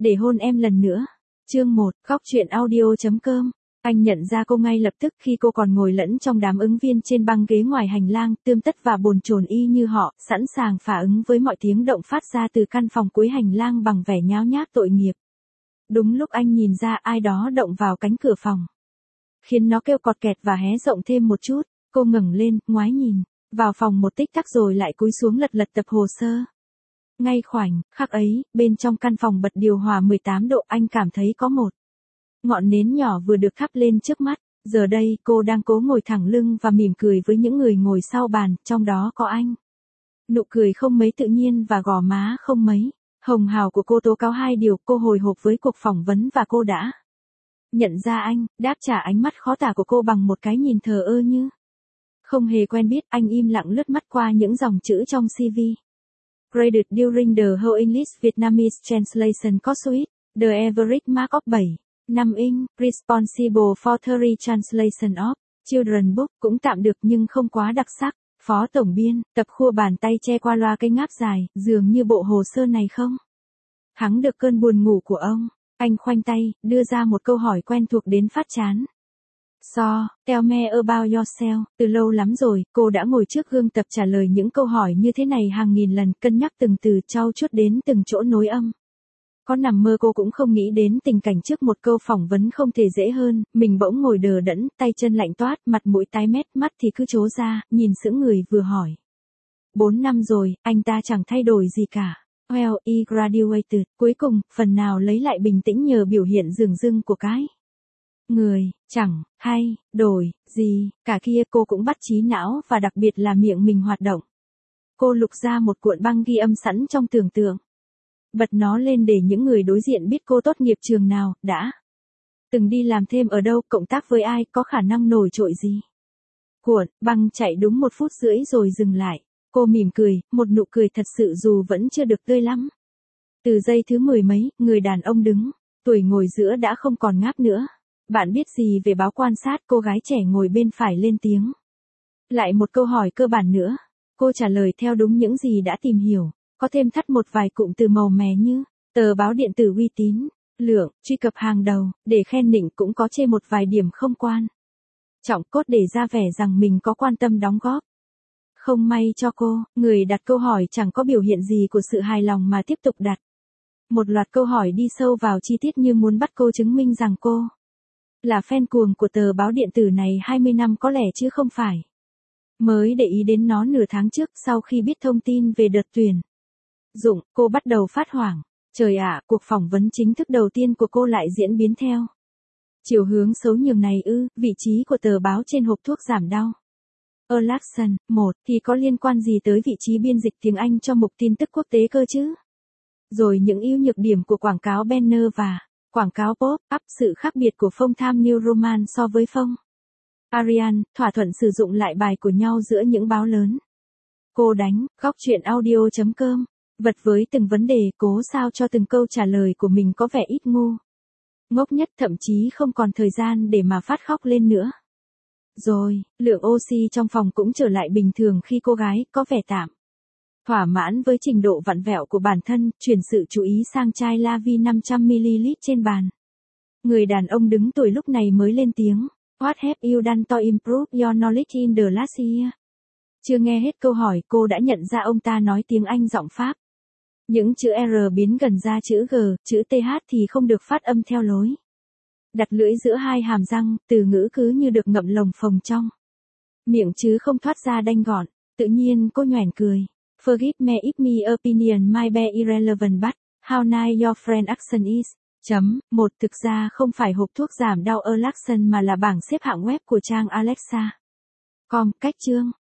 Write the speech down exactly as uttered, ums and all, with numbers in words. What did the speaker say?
để hôn em lần nữa. Chương một, góc truyện audio.com. Anh nhận ra cô ngay lập tức khi cô còn ngồi lẫn trong đám ứng viên trên băng ghế ngoài hành lang, tươm tất và bồn chồn y như họ, sẵn sàng phả ứng với mọi tiếng động phát ra từ căn phòng cuối hành lang bằng vẻ nháo nhác tội nghiệp. Đúng lúc anh nhìn ra, ai đó động vào cánh cửa phòng, khiến nó kêu cọt kẹt và hé rộng thêm một chút. Cô ngẩng lên, ngoái nhìn vào phòng một tích tắc rồi lại cúi xuống lật lật tập hồ sơ. Ngay khoảnh khắc ấy, bên trong căn phòng bật điều hòa mười tám độ, anh cảm thấy có một ngọn nến nhỏ vừa được thắp lên trước mắt. Giờ đây, cô đang cố ngồi thẳng lưng và mỉm cười với những người ngồi sau bàn, trong đó có anh. Nụ cười không mấy tự nhiên và gò má không mấy hồng hào của cô tố cáo hai điều. Cô hồi hộp với cuộc phỏng vấn và cô đã nhận ra anh, đáp trả ánh mắt khó tả của cô bằng một cái nhìn thờ ơ như không hề quen biết. Anh im lặng lướt mắt qua những dòng chữ trong xê vê. Graded during the whole English Vietnamese translation course with the average mark of bảy phẩy năm inch, responsible for thirty translation of children book, cũng tạm được nhưng không quá đặc sắc. Phó tổng biên, tập khua bàn tay che qua loa cây ngáp dài, dường như bộ hồ sơ này không thắng được cơn buồn ngủ của ông. Anh khoanh tay, đưa ra một câu hỏi quen thuộc đến phát chán. So, tell me about yourself. Từ lâu lắm rồi, cô đã ngồi trước gương tập trả lời những câu hỏi như thế này hàng nghìn lần, cân nhắc từng từ, trau chuốt đến từng chỗ nối âm. Có nằm mơ cô cũng không nghĩ đến tình cảnh trước một câu phỏng vấn không thể dễ hơn, mình bỗng ngồi đờ đẫn, tay chân lạnh toát, mặt mũi tái mét, mắt thì cứ trố ra, nhìn sững người vừa hỏi. Bốn năm rồi, anh ta chẳng thay đổi gì cả. Well, he graduated. Cuối cùng, phần nào lấy lại bình tĩnh nhờ biểu hiện dửng dưng của cái người, chẳng hay đổi gì cả kia. Cô cũng bắt trí não và đặc biệt là miệng mình hoạt động. Cô lục ra một cuộn băng ghi âm sẵn trong tưởng tượng, bật nó lên để những người đối diện biết cô tốt nghiệp trường nào, đã từng đi làm thêm ở đâu, cộng tác với ai, có khả năng nổi trội gì. Cuộn băng chạy đúng một phút rưỡi rồi dừng lại. Cô mỉm cười, một nụ cười thật sự dù vẫn chưa được tươi lắm. Từ giây thứ mười mấy, người đàn ông đứng tuổi ngồi giữa đã không còn ngáp nữa. Bạn biết gì về báo quan sát? Cô gái trẻ ngồi bên phải lên tiếng. Lại một câu hỏi cơ bản nữa. Cô trả lời theo đúng những gì đã tìm hiểu. Có thêm thắt một vài cụm từ màu mè như tờ báo điện tử uy tín, lượng truy cập hàng đầu, để khen nịnh, cũng có chê một vài điểm không quan trọng cốt để ra vẻ rằng mình có quan tâm đóng góp. Không may cho cô, người đặt câu hỏi chẳng có biểu hiện gì của sự hài lòng mà tiếp tục đặt một loạt câu hỏi đi sâu vào chi tiết như muốn bắt cô chứng minh rằng cô là fan cuồng của tờ báo điện tử này hai mươi năm có lẽ chứ không phải mới để ý đến nó nửa tháng trước. Sau khi biết thông tin về đợt tuyển dụng, cô bắt đầu phát hoảng. Trời ạ, cuộc phỏng vấn chính thức đầu tiên của cô lại diễn biến theo chiều hướng xấu nhường này ư? Vị trí của tờ báo trên hộp thuốc giảm đau Alaxan, một, thì có liên quan gì tới vị trí biên dịch tiếng Anh cho mục tin tức quốc tế cơ chứ? Rồi những ưu nhược điểm của quảng cáo banner và quảng cáo pop-up, sự khác biệt của phông Time New Roman so với phông Arial, thỏa thuận sử dụng lại bài của nhau giữa những báo lớn. Cô đánh, góc truyện audio.com, vật với từng vấn đề, cố sao cho từng câu trả lời của mình có vẻ ít ngu ngốc nhất, thậm chí không còn thời gian để mà phát khóc lên nữa. Rồi, lượng oxy trong phòng cũng trở lại bình thường khi cô gái có vẻ tạm thỏa mãn với trình độ vặn vẹo của bản thân, chuyển sự chú ý sang chai La Vie năm trăm mi li lít trên bàn. Người đàn ông đứng tuổi lúc này mới lên tiếng. What have you done to improve your knowledge in the last year? Chưa nghe hết câu hỏi, cô đã nhận ra ông ta nói tiếng Anh giọng Pháp. Những chữ R biến gần ra chữ G, chữ T H thì không được phát âm theo lối đặt lưỡi giữa hai hàm răng, từ ngữ cứ như được ngậm lồng phồng trong miệng chứ không thoát ra đanh gọn. Tự nhiên cô nhoẻn cười. Forgive me if my opinion might be irrelevant but how nice your friend accent is. Chấm, một thực ra không phải hộp thuốc giảm đau Alaxan mà là bảng xếp hạng web của trang Alexa. Com, cách chương.